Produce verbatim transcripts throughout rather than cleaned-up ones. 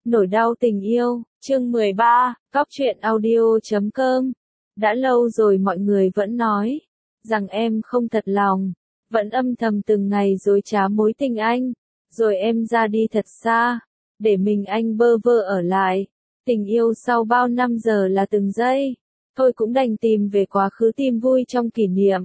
Nỗi đau tình yêu, chương mười ba, Cóc truyện audio chấm com. Đã lâu rồi mọi người vẫn nói rằng em không thật lòng, vẫn âm thầm từng ngày dối trá mối tình anh, rồi em ra đi thật xa, để mình anh bơ vơ ở lại. Tình yêu sau bao năm giờ là từng giây, thôi cũng đành tìm về quá khứ tìm vui trong kỷ niệm.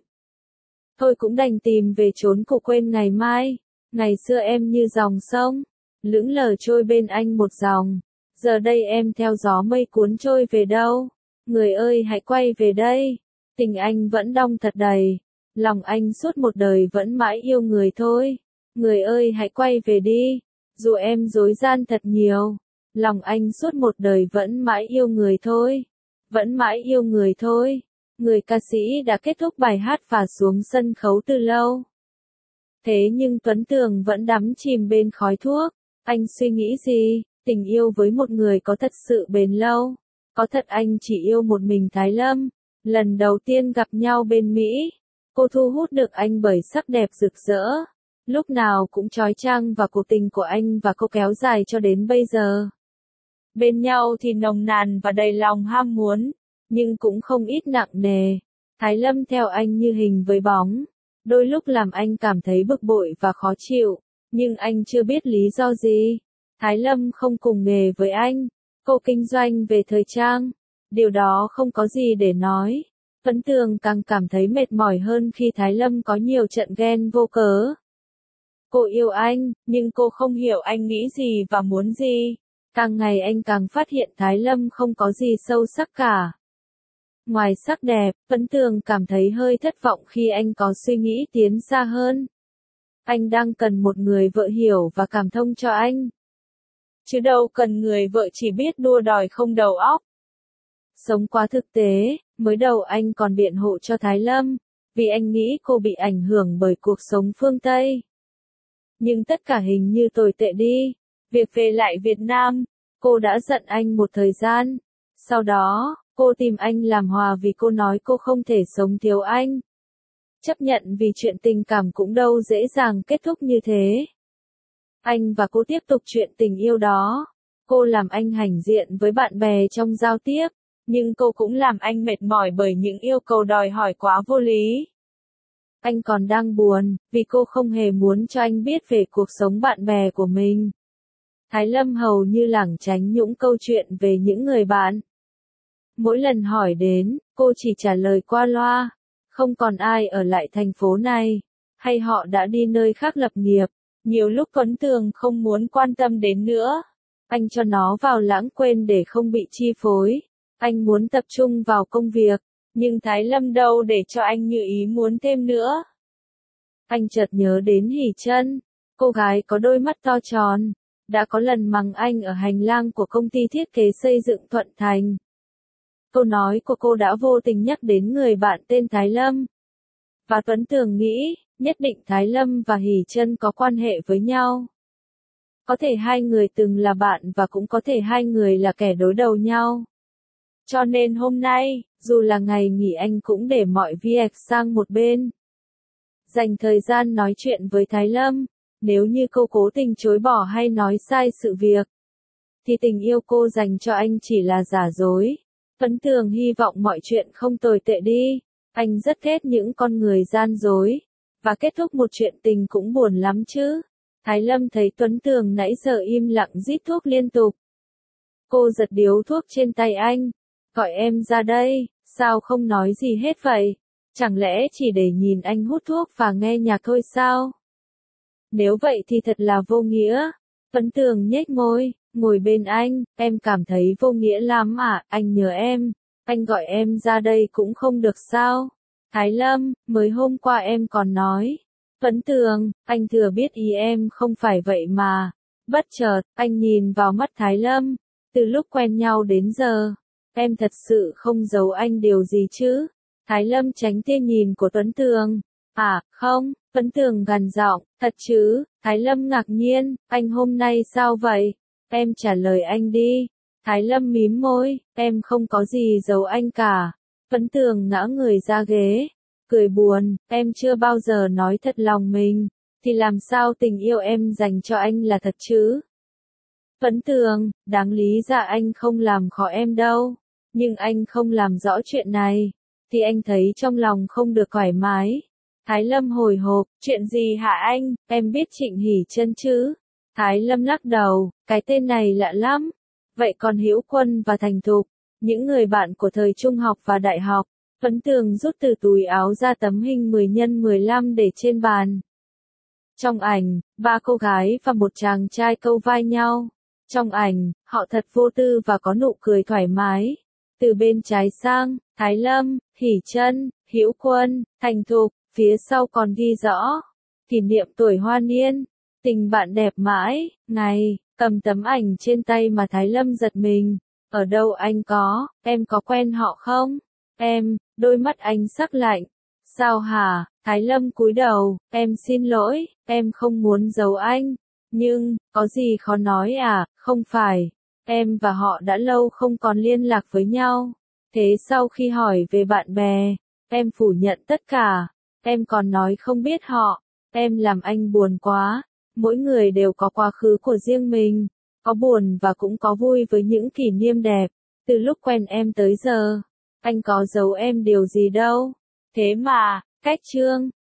Thôi cũng đành tìm về chốn cũ quên ngày mai, ngày xưa em như dòng sông, lững lờ trôi bên anh một dòng, giờ đây em theo gió mây cuốn trôi về đâu. Người ơi hãy quay về đây, tình anh vẫn đong thật đầy, lòng anh suốt một đời vẫn mãi yêu người thôi. Người ơi hãy quay về đi, dù em dối gian thật nhiều, lòng anh suốt một đời vẫn mãi yêu người thôi, vẫn mãi yêu người thôi. Người ca sĩ đã kết thúc bài hát và xuống sân khấu từ lâu. Thế nhưng Tuấn Tường vẫn đắm chìm bên khói thuốc. Anh suy nghĩ gì? Tình yêu với một người có thật sự bền lâu? Có thật anh chỉ yêu một mình Thái Lâm? Lần đầu tiên gặp nhau bên Mỹ, cô thu hút được anh bởi sắc đẹp rực rỡ, lúc nào cũng chói chang, và cuộc tình của anh và cô kéo dài cho đến bây giờ. Bên nhau thì nồng nàn và đầy lòng ham muốn, nhưng cũng không ít nặng nề. Thái Lâm theo anh như hình với bóng, đôi lúc làm anh cảm thấy bực bội và khó chịu, nhưng anh chưa biết lý do gì. Thái Lâm không cùng nghề với anh, cô kinh doanh về thời trang, điều đó không có gì để nói. Tuấn Tường càng cảm thấy mệt mỏi hơn khi Thái Lâm có nhiều trận ghen vô cớ. Cô yêu anh, nhưng cô không hiểu anh nghĩ gì và muốn gì. Càng ngày anh càng phát hiện Thái Lâm không có gì sâu sắc cả. Ngoài sắc đẹp, Tuấn Tường cảm thấy hơi thất vọng khi anh có suy nghĩ tiến xa hơn. Anh đang cần một người vợ hiểu và cảm thông cho anh, chứ đâu cần người vợ chỉ biết đua đòi không đầu óc. Sống quá thực tế, mới đầu anh còn biện hộ cho Thái Lâm, vì anh nghĩ cô bị ảnh hưởng bởi cuộc sống phương Tây. Nhưng tất cả hình như tồi tệ đi. Việc về lại Việt Nam, cô đã giận anh một thời gian. Sau đó, cô tìm anh làm hòa vì cô nói cô không thể sống thiếu anh. Chấp nhận vì chuyện tình cảm cũng đâu dễ dàng kết thúc như thế. Anh và cô tiếp tục chuyện tình yêu đó. Cô làm anh hãnh diện với bạn bè trong giao tiếp, nhưng cô cũng làm anh mệt mỏi bởi những yêu cầu đòi hỏi quá vô lý. Anh còn đang buồn, vì cô không hề muốn cho anh biết về cuộc sống bạn bè của mình. Thái Lâm hầu như lảng tránh những câu chuyện về những người bạn. Mỗi lần hỏi đến, cô chỉ trả lời qua loa, không còn ai ở lại thành phố này, hay họ đã đi nơi khác lập nghiệp. Nhiều lúc Tuấn Tường không muốn quan tâm đến nữa. Anh cho nó vào lãng quên để không bị chi phối. Anh muốn tập trung vào công việc, nhưng Thái Lâm đâu để cho anh như ý muốn thêm nữa. Anh chợt nhớ đến Hỷ Trân, cô gái có đôi mắt to tròn, đã có lần mắng anh ở hành lang của công ty thiết kế xây dựng Thuận Thành. Câu nói của cô đã vô tình nhắc đến người bạn tên Thái Lâm. Và Tuấn Tường nghĩ, nhất định Thái Lâm và Hỷ Trân có quan hệ với nhau. Có thể hai người từng là bạn và cũng có thể hai người là kẻ đối đầu nhau. Cho nên hôm nay, dù là ngày nghỉ, anh cũng để mọi việc sang một bên, dành thời gian nói chuyện với Thái Lâm. Nếu như cô cố tình chối bỏ hay nói sai sự việc, thì tình yêu cô dành cho anh chỉ là giả dối. Tuấn Tường hy vọng mọi chuyện không tồi tệ đi. Anh rất ghét những con người gian dối, và kết thúc một chuyện tình cũng buồn lắm chứ. Thái Lâm thấy Tuấn Tường nãy giờ im lặng rít thuốc liên tục. Cô giật điếu thuốc trên tay anh, gọi em ra đây, sao không nói gì hết vậy? Chẳng lẽ chỉ để nhìn anh hút thuốc và nghe nhạc thôi sao? Nếu vậy thì thật là vô nghĩa. Tuấn Tường nhếch môi, ngồi bên anh, em cảm thấy vô nghĩa lắm à, anh nhớ em, anh gọi em ra đây cũng không được sao? Thái Lâm, mới hôm qua em còn nói. Tuấn Tường, anh thừa biết ý em không phải vậy mà. Bất chợt, anh nhìn vào mắt Thái Lâm, từ lúc quen nhau đến giờ, em thật sự không giấu anh điều gì chứ? Thái Lâm tránh tia nhìn của Tuấn Tường. À, không, Tuấn Tường gằn giọng, thật chứ? Thái Lâm ngạc nhiên, anh hôm nay sao vậy? Em trả lời anh đi. Thái Lâm mím môi, em không có gì giấu anh cả. Tuấn Tường ngã người ra ghế, cười buồn, em chưa bao giờ nói thật lòng mình, thì làm sao tình yêu em dành cho anh là thật chứ? Vấn Tường, đáng lý ra anh không làm khó em đâu. Nhưng anh không làm rõ chuyện này, thì anh thấy trong lòng không được thoải mái. Thái Lâm hồi hộp, chuyện gì hả anh, em biết Trịnh Hỷ Chân chứ? Thái Lâm lắc đầu, cái tên này lạ lắm. Vậy còn Hữu Quân và Thành Thục, những người bạn của thời trung học và đại học. Vấn Tường rút từ túi áo ra tấm hình mười nhân mười lăm để trên bàn. Trong ảnh, ba cô gái và một chàng trai câu vai nhau. Trong ảnh, họ thật vô tư và có nụ cười thoải mái. Từ bên trái sang, Thái Lâm, Hỷ Chân, Hữu Quân, Thành Thục, phía sau còn ghi rõ. Kỷ niệm tuổi hoa niên, tình bạn đẹp mãi, ngày, cầm tấm ảnh trên tay mà Thái Lâm giật mình. Ở đâu anh có, em có quen họ không? Em, đôi mắt anh sắc lạnh. Sao hả? Thái Lâm cúi đầu, em xin lỗi, em không muốn giấu anh. Nhưng, có gì khó nói à, không phải. Em và họ đã lâu không còn liên lạc với nhau. Thế sau khi hỏi về bạn bè, em phủ nhận tất cả. Em còn nói không biết họ. Em làm anh buồn quá. Mỗi người đều có quá khứ của riêng mình. Có buồn và cũng có vui với những kỷ niệm đẹp. Từ lúc quen em tới giờ, anh có giấu em điều gì đâu. Thế mà, cách chương